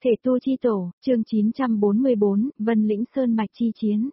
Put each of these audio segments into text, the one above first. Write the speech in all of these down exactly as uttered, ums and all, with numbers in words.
Thể tu chi tổ, chương chín trăm bốn mươi bốn, Vân Lĩnh Sơn Mạch chi chiến.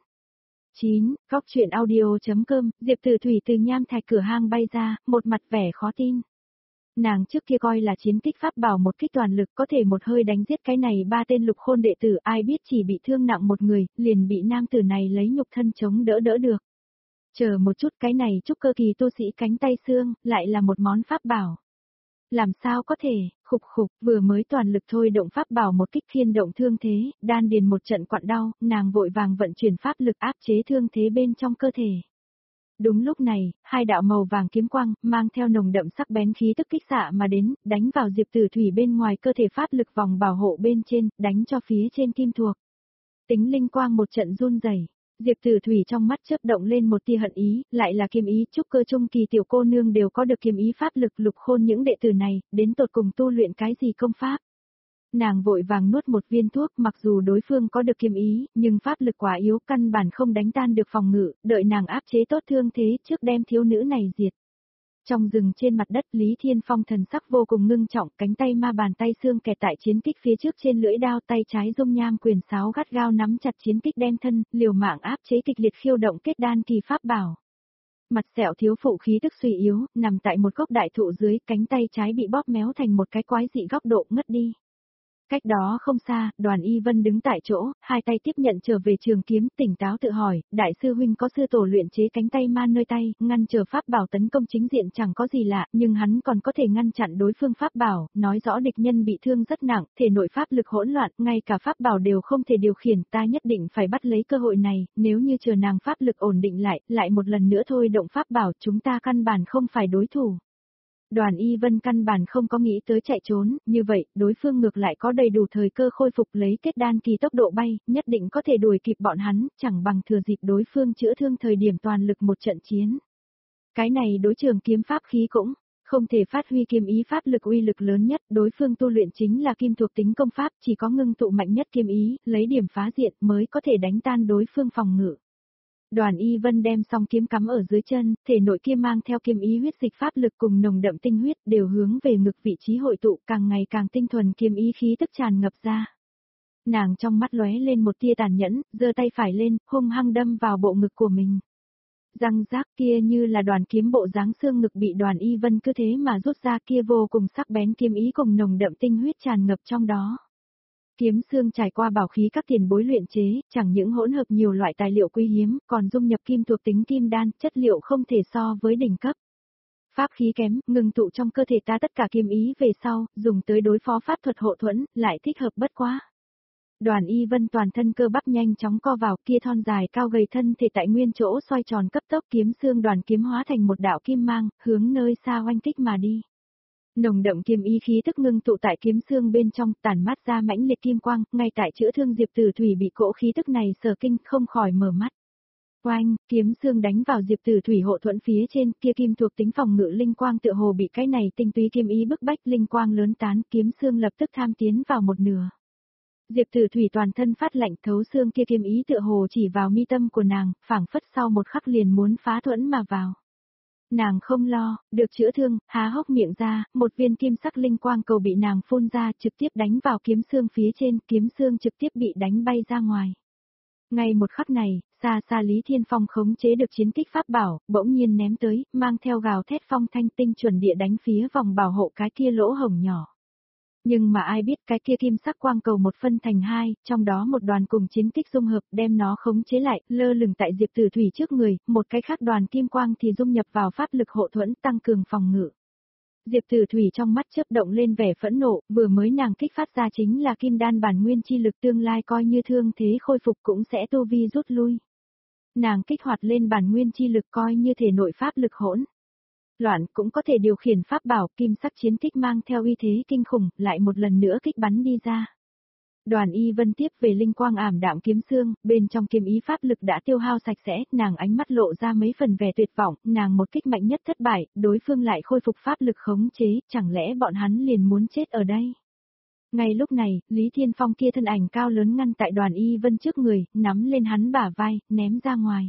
chín. Góc truyện audio.com, Diệp Tử Thủy từ nham thạch cửa hang bay ra, một mặt vẻ khó tin. Nàng trước kia coi là chiến kích pháp bảo một kích toàn lực có thể một hơi đánh giết cái này ba tên lục khôn đệ tử, ai biết chỉ bị thương nặng một người, liền bị nam tử này lấy nhục thân chống đỡ đỡ được. Chờ một chút, cái này trúc cơ kỳ tu sĩ cánh tay xương, lại là một món pháp bảo. Làm sao có thể, khục khục, vừa mới toàn lực thôi động pháp bảo một kích khiên động thương thế, đan điền một trận quặn đau, nàng vội vàng vận chuyển pháp lực áp chế thương thế bên trong cơ thể. Đúng lúc này, hai đạo màu vàng kiếm quang, mang theo nồng đậm sắc bén khí tức kích xạ mà đến, đánh vào Diệp Tử Thủy bên ngoài cơ thể, pháp lực vòng bảo hộ bên trên, đánh cho phía trên kim thuộc. Tính linh quang một trận run rẩy. Diệp Tử Thủy trong mắt chớp động lên một tia hận ý, lại là kiếm ý, trúc cơ trung kỳ tiểu cô nương đều có được kiếm ý pháp lực, lục khôn những đệ tử này, đến tột cùng tu luyện cái gì công pháp. Nàng vội vàng nuốt một viên thuốc, mặc dù đối phương có được kiếm ý, nhưng pháp lực quá yếu, căn bản không đánh tan được phòng ngự, đợi nàng áp chế tốt thương thế trước đem thiếu nữ này diệt. Trong rừng trên mặt đất, Lý Thiên Phong thần sắc vô cùng ngưng trọng, cánh tay ma bàn tay xương kẹt tại chiến kích phía trước trên lưỡi đao, tay trái dung nham quyền sáo gắt gao nắm chặt chiến kích đem thân, liều mạng áp chế kịch liệt khiêu động kết đan kỳ pháp bảo. Mặt sẹo thiếu phụ khí tức suy yếu, nằm tại một gốc đại thụ dưới, cánh tay trái bị bóp méo thành một cái quái dị góc độ ngất đi. Cách đó không xa, Đoàn Y Vân đứng tại chỗ, hai tay tiếp nhận trở về trường kiếm, tỉnh táo tự hỏi, đại sư huynh có sư tổ luyện chế cánh tay ma nơi tay, ngăn trở pháp bảo tấn công chính diện chẳng có gì lạ, nhưng hắn còn có thể ngăn chặn đối phương pháp bảo, nói rõ địch nhân bị thương rất nặng, thể nội pháp lực hỗn loạn, ngay cả pháp bảo đều không thể điều khiển, ta nhất định phải bắt lấy cơ hội này, nếu như chờ nàng pháp lực ổn định lại, lại một lần nữa thôi động pháp bảo, chúng ta căn bản không phải đối thủ. Đoàn Y Vân căn bản không có nghĩ tới chạy trốn, như vậy, đối phương ngược lại có đầy đủ thời cơ khôi phục lấy kết đan kỳ tốc độ bay, nhất định có thể đuổi kịp bọn hắn, chẳng bằng thừa dịp đối phương chữa thương thời điểm toàn lực một trận chiến. Cái này đối trường kiếm pháp khí cũng không thể phát huy kiếm ý pháp lực uy lực lớn nhất, đối phương tu luyện chính là kim thuộc tính công pháp, chỉ có ngưng tụ mạnh nhất kiếm ý, lấy điểm phá diện mới có thể đánh tan đối phương phòng ngự. Đoàn Y Vân đem song kiếm cắm ở dưới chân, thể nội kia mang theo kiếm ý huyết dịch pháp lực cùng nồng đậm tinh huyết đều hướng về ngực vị trí hội tụ, càng ngày càng tinh thuần kiếm ý khí tức tràn ngập ra. Nàng trong mắt lóe lên một tia tàn nhẫn, giơ tay phải lên, hung hăng đâm vào bộ ngực của mình. Răng rác kia như là đoàn kiếm bộ dáng xương ngực bị Đoàn Y Vân cứ thế mà rút ra, kia vô cùng sắc bén kiếm ý cùng nồng đậm tinh huyết tràn ngập trong đó. Kiếm xương trải qua bảo khí các tiền bối luyện chế, chẳng những hỗn hợp nhiều loại tài liệu quý hiếm, còn dung nhập kim thuộc tính kim đan, chất liệu không thể so với đỉnh cấp. Pháp khí kém, ngừng tụ trong cơ thể ta tất cả kiếm ý về sau, dùng tới đối phó pháp thuật hộ thuẫn, lại thích hợp bất quá. Đoàn Y Vân toàn thân cơ bắp nhanh chóng co vào, kia thon dài cao gầy thân thể tại nguyên chỗ xoay tròn cấp tốc, kiếm xương đoàn kiếm hóa thành một đạo kim mang, hướng nơi xa oanh kích mà đi. Nồng đậm kiếm ý khí tức ngưng tụ tại kiếm xương bên trong, tản mát ra mãnh liệt kim quang, ngay tại chữa thương Diệp Tử Thủy bị cỗ khí tức này sở kinh, không khỏi mở mắt. Oanh, kiếm xương đánh vào Diệp Tử Thủy hộ thuẫn phía trên, kia kim thuộc tính phòng ngự linh quang tựa hồ bị cái này tinh túy kiếm ý bức bách, linh quang lớn tán, kiếm xương lập tức tham tiến vào một nửa. Diệp Tử Thủy toàn thân phát lạnh, thấu xương kia kiếm ý tựa hồ chỉ vào mi tâm của nàng, phảng phất sau một khắc liền muốn phá thuẫn mà vào. Nàng không lo, được chữa thương, há hốc miệng ra, một viên kim sắc linh quang cầu bị nàng phun ra, trực tiếp đánh vào kiếm xương phía trên, kiếm xương trực tiếp bị đánh bay ra ngoài. Ngay một khắc này, xa xa Lý Thiên Phong khống chế được chiến kích pháp bảo, bỗng nhiên ném tới, mang theo gào thét phong thanh tinh chuẩn địa đánh phía vòng bảo hộ cái kia lỗ hổng nhỏ. Nhưng mà ai biết cái kia kim sắc quang cầu một phân thành hai, trong đó một đoàn cùng chiến kích dung hợp đem nó khống chế lại, lơ lửng tại Diệp Tử Thủy trước người, một cái khác đoàn kim quang thì dung nhập vào pháp lực hộ thuẫn tăng cường phòng ngự. Diệp Tử Thủy trong mắt chớp động lên vẻ phẫn nộ, vừa mới nàng kích phát ra chính là kim đan bản nguyên chi lực, tương lai coi như thương thế khôi phục cũng sẽ tu vi rút lui. Nàng kích hoạt lên bản nguyên chi lực coi như thể nội pháp lực hỗn loạn cũng có thể điều khiển pháp bảo, kim sắc chiến kích mang theo uy thế kinh khủng, lại một lần nữa kích bắn đi ra. Đoàn Y Vân tiếp về linh quang ảm đạm kiếm xương, bên trong kiếm ý pháp lực đã tiêu hao sạch sẽ, nàng ánh mắt lộ ra mấy phần vẻ tuyệt vọng, nàng một kích mạnh nhất thất bại, đối phương lại khôi phục pháp lực khống chế, chẳng lẽ bọn hắn liền muốn chết ở đây. Ngay lúc này, Lý Thiên Phong kia thân ảnh cao lớn ngăn tại Đoàn Y Vân trước người, nắm lên hắn bả vai, ném ra ngoài.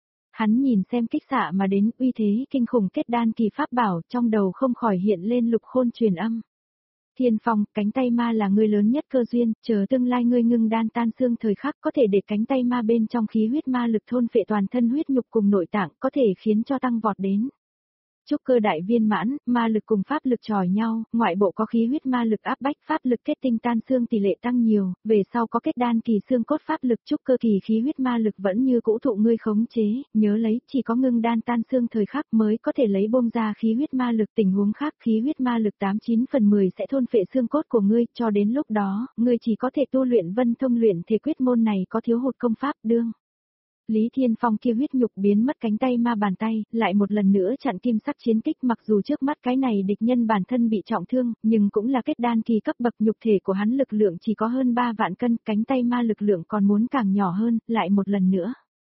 Hắn nhìn xem kích xạ mà đến uy thế kinh khủng kết đan kỳ pháp bảo, trong đầu không khỏi hiện lên lục khôn truyền âm. Thiên Phong, cánh tay ma là ngươi lớn nhất cơ duyên, chờ tương lai ngươi ngưng đan tan xương thời khắc có thể để cánh tay ma bên trong khí huyết ma lực thôn phệ toàn thân huyết nhục cùng nội tạng, có thể khiến cho tăng vọt đến. Trúc cơ đại viên mãn, ma lực cùng pháp lực chọi nhau, ngoại bộ có khí huyết ma lực áp bách, pháp lực kết tinh tan xương tỷ lệ tăng nhiều, về sau có kết đan kỳ xương cốt pháp lực, trúc cơ kỳ khí huyết ma lực vẫn như cũ thụ ngươi khống chế, nhớ lấy, chỉ có ngưng đan tan xương thời khắc mới có thể lấy bông ra khí huyết ma lực, tình huống khác khí huyết ma lực tám chín phần mười sẽ thôn phệ xương cốt của ngươi, cho đến lúc đó, ngươi chỉ có thể tu luyện vân thông luyện thể quyết môn này có thiếu hụt công pháp đương. Lý Thiên Phong kia huyết nhục biến mất cánh tay ma bàn tay, lại một lần nữa chặn kim sắc chiến kích, mặc dù trước mắt cái này địch nhân bản thân bị trọng thương, nhưng cũng là kết đan kỳ cấp bậc, nhục thể của hắn lực lượng chỉ có hơn ba vạn cân, cánh tay ma lực lượng còn muốn càng nhỏ hơn, lại một lần nữa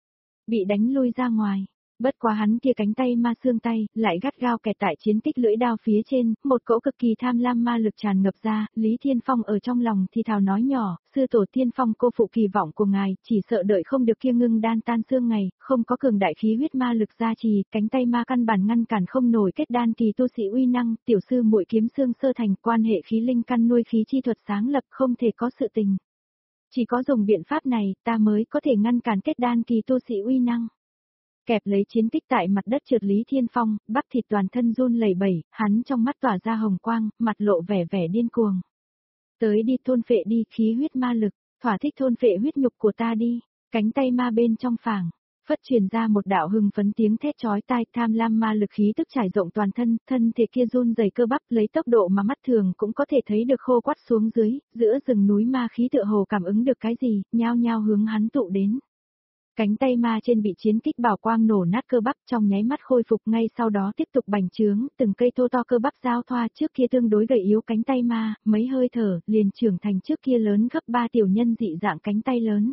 bị đánh lui ra ngoài. Bất quá hắn kia cánh tay ma xương tay, lại gắt gao kẹt tại chiến kích lưỡi đao phía trên, một cỗ cực kỳ tham lam ma lực tràn ngập ra, Lý Thiên Phong ở trong lòng thì thào nói nhỏ, sư tổ Thiên Phong cô phụ kỳ vọng của ngài, chỉ sợ đợi không được kia ngưng đan tan xương ngày, không có cường đại khí huyết ma lực gia trì, cánh tay ma căn bản ngăn cản không nổi kết đan kỳ tu sĩ uy năng, tiểu sư muội kiếm xương sơ thành, quan hệ khí linh căn nuôi khí chi thuật sáng lập không thể có sự tình. Chỉ có dùng biện pháp này, ta mới có thể ngăn cản kết đan kỳ tu sĩ uy năng. Kẹp lấy chiến kích tại mặt đất trượt Lý Thiên Phong, bắp thịt toàn thân run lẩy bẩy, hắn trong mắt tỏa ra hồng quang, mặt lộ vẻ vẻ điên cuồng. Tới đi thôn phệ đi, khí huyết ma lực, thỏa thích thôn phệ huyết nhục của ta đi, cánh tay ma bên trong phảng, phất truyền ra một đạo hưng phấn tiếng thét chói tai, tham lam ma lực khí tức trải rộng toàn thân, thân thể kia run rẩy cơ bắp lấy tốc độ mà mắt thường cũng có thể thấy được khô quắt xuống dưới, giữa rừng núi ma khí tựa hồ cảm ứng được cái gì, nhao nhao hướng hắn tụ đến. Cánh tay ma trên bị chiến kích bảo quang nổ nát cơ bắp trong nháy mắt khôi phục ngay sau đó tiếp tục bành trướng, từng cây thô to cơ bắp giao thoa trước kia tương đối gầy yếu cánh tay ma, mấy hơi thở, liền trưởng thành trước kia lớn gấp ba tiểu nhân dị dạng cánh tay lớn.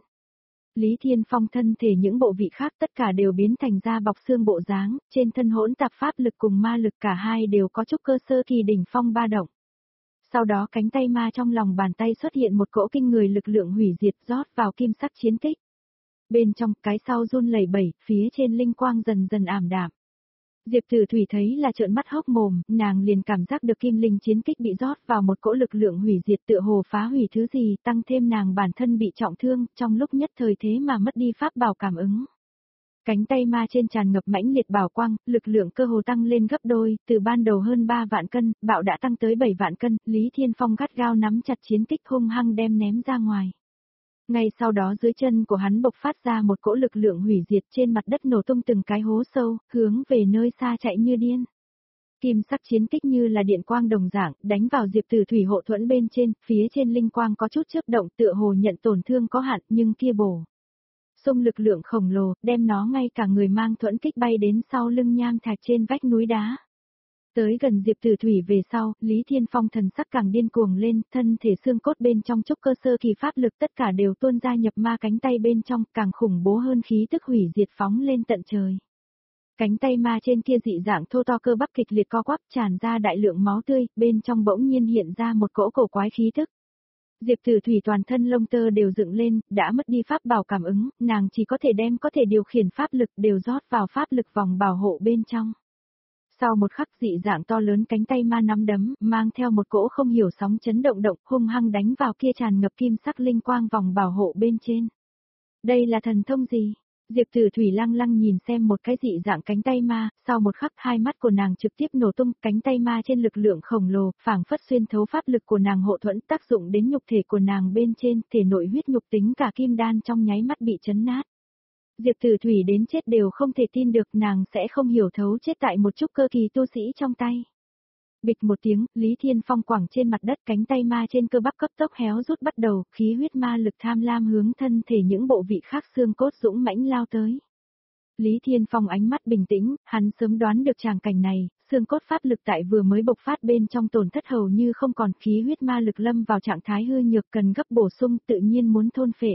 Lý Thiên Phong thân thể những bộ vị khác tất cả đều biến thành da bọc xương bộ dáng, trên thân hỗn tạp pháp lực cùng ma lực cả hai đều có chút cơ sơ kỳ đỉnh phong ba động. Sau đó cánh tay ma trong lòng bàn tay xuất hiện một cỗ kinh người lực lượng hủy diệt rót vào kim sắc chiến kích. Bên trong, cái sau run lẩy bẩy, phía trên linh quang dần dần ảm đạm. Diệp Tử Thủy thấy là trợn mắt hốc mồm, nàng liền cảm giác được kim linh chiến kích bị rót vào một cỗ lực lượng hủy diệt tựa hồ phá hủy thứ gì, tăng thêm nàng bản thân bị trọng thương, trong lúc nhất thời thế mà mất đi pháp bảo cảm ứng. Cánh tay ma trên tràn ngập mãnh liệt bảo quang, lực lượng cơ hồ tăng lên gấp đôi, từ ban đầu hơn ba vạn cân, bạo đã tăng tới bảy vạn cân, Lý Thiên Phong gắt gao nắm chặt chiến kích hung hăng đem ném ra ngoài. Ngay sau đó dưới chân của hắn bộc phát ra một cỗ lực lượng hủy diệt trên mặt đất nổ tung từng cái hố sâu, hướng về nơi xa chạy như điên. Kim sắc chiến kích như là điện quang đồng dạng, đánh vào Diệp Tử Thủy hộ thuẫn bên trên, phía trên linh quang có chút chớp động tựa hồ nhận tổn thương có hạn nhưng kia bổ. Xung lực lượng khổng lồ, đem nó ngay cả người mang thuẫn kích bay đến sau lưng nham thạch trên vách núi đá. Tới gần Diệp Tử Thủy về sau, Lý Thiên Phong thần sắc càng điên cuồng lên, thân thể xương cốt bên trong trúc cơ sơ kỳ pháp lực tất cả đều tuôn ra nhập ma cánh tay bên trong, càng khủng bố hơn khí tức hủy diệt phóng lên tận trời. Cánh tay ma trên kia dị dạng thô to cơ bắp kịch liệt co quắp tràn ra đại lượng máu tươi, bên trong bỗng nhiên hiện ra một cỗ cổ quái khí tức. Diệp Tử Thủy toàn thân lông tơ đều dựng lên, đã mất đi pháp bảo cảm ứng, nàng chỉ có thể đem có thể điều khiển pháp lực đều rót vào pháp lực vòng bảo hộ bên trong. Sau một khắc dị dạng to lớn cánh tay ma nắm đấm, mang theo một cỗ không hiểu sóng chấn động động, hung hăng đánh vào kia tràn ngập kim sắc linh quang vòng bảo hộ bên trên. Đây là thần thông gì? Diệp Tử Thủy lăng lăng nhìn xem một cái dị dạng cánh tay ma, sau một khắc hai mắt của nàng trực tiếp nổ tung, cánh tay ma trên lực lượng khổng lồ, phảng phất xuyên thấu pháp lực của nàng hộ thuẫn tác dụng đến nhục thể của nàng bên trên, thể nội huyết nhục tính cả kim đan trong nháy mắt bị chấn nát. Diệp Tử Thủy đến chết đều không thể tin được nàng sẽ không hiểu thấu chết tại một chút cơ kỳ tu sĩ trong tay. Bịch một tiếng, Lý Thiên Phong quẳng trên mặt đất cánh tay ma trên cơ bắp cấp tốc héo rút bắt đầu, khí huyết ma lực tham lam hướng thân thể những bộ vị khác xương cốt dũng mãnh lao tới. Lý Thiên Phong ánh mắt bình tĩnh, hắn sớm đoán được tràng cảnh này, xương cốt pháp lực tại vừa mới bộc phát bên trong tổn thất hầu như không còn khí huyết ma lực lâm vào trạng thái hư nhược cần gấp bổ sung tự nhiên muốn thôn phệ.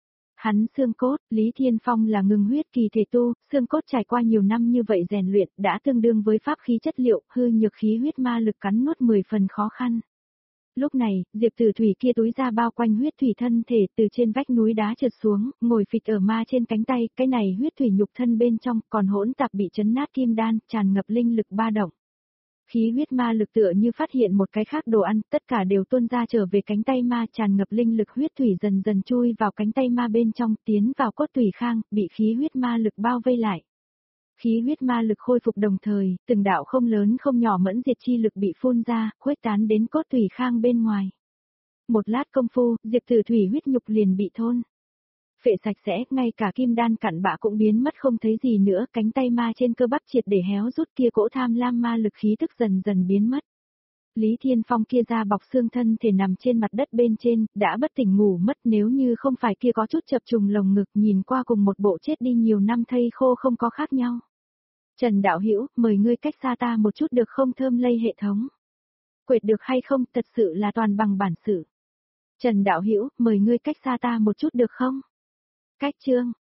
Hắn xương cốt, Lý Thiên Phong là ngừng huyết kỳ thể tu, xương cốt trải qua nhiều năm như vậy rèn luyện đã tương đương với pháp khí chất liệu, hư nhược khí huyết ma lực cắn nuốt mười phần khó khăn. Lúc này, Diệp Tử Thủy kia túi ra bao quanh huyết thủy thân thể từ trên vách núi đá trượt xuống, ngồi phịch ở ma trên cánh tay, cái này huyết thủy nhục thân bên trong còn hỗn tạp bị chấn nát kim đan, tràn ngập linh lực ba động. Khí huyết ma lực tựa như phát hiện một cái khác đồ ăn, tất cả đều tuôn ra trở về cánh tay ma, tràn ngập linh lực huyết thủy dần dần chui vào cánh tay ma bên trong, tiến vào cốt tủy khang, bị khí huyết ma lực bao vây lại. Khí huyết ma lực khôi phục đồng thời, từng đạo không lớn không nhỏ mẫn diệt chi lực bị phun ra, khuếch tán đến cốt tủy khang bên ngoài. Một lát công phu, Diệp Tử Thủy huyết nhục liền bị thôn phệ sạch sẽ, ngay cả kim đan cặn bã cũng biến mất không thấy gì nữa, cánh tay ma trên cơ bắp triệt để héo rút, kia cỗ tham lam ma lực khí tức dần dần biến mất. Lý Thiên Phong kia da bọc xương thân thể nằm trên mặt đất bên trên, đã bất tỉnh ngủ mất, nếu như không phải kia có chút chập trùng lồng ngực, nhìn qua cùng một bộ chết đi nhiều năm thây khô không có khác nhau. Trần đạo hữu, mời ngươi cách xa ta một chút được không, thơm lây hệ thống. Quệt được hay không, thật sự là toàn bằng bản sự. Trần đạo hữu, mời ngươi cách xa ta một chút được không? Cách chương